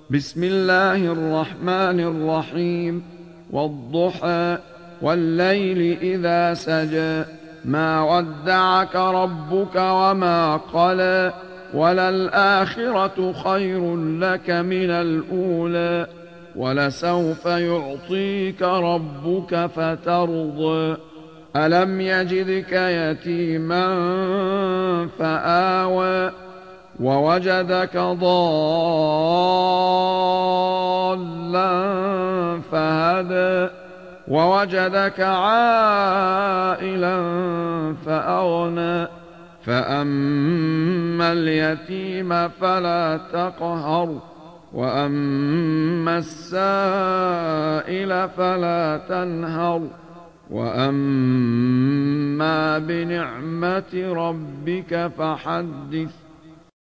بسم الله الرحمن الرحيم. والضحى والليل إذا سجى ما ودعك ربك وما قلى وللآخرة خير لك من الأولى ولسوف يعطيك ربك فترضى ألم يجدك يتيما فآوى ووجدك ضالا فهدى ووجدك عائلا فأغنى فأما اليتيم فلا تقهر وأما السائل فلا تنهر وأما بنعمة ربك فحدث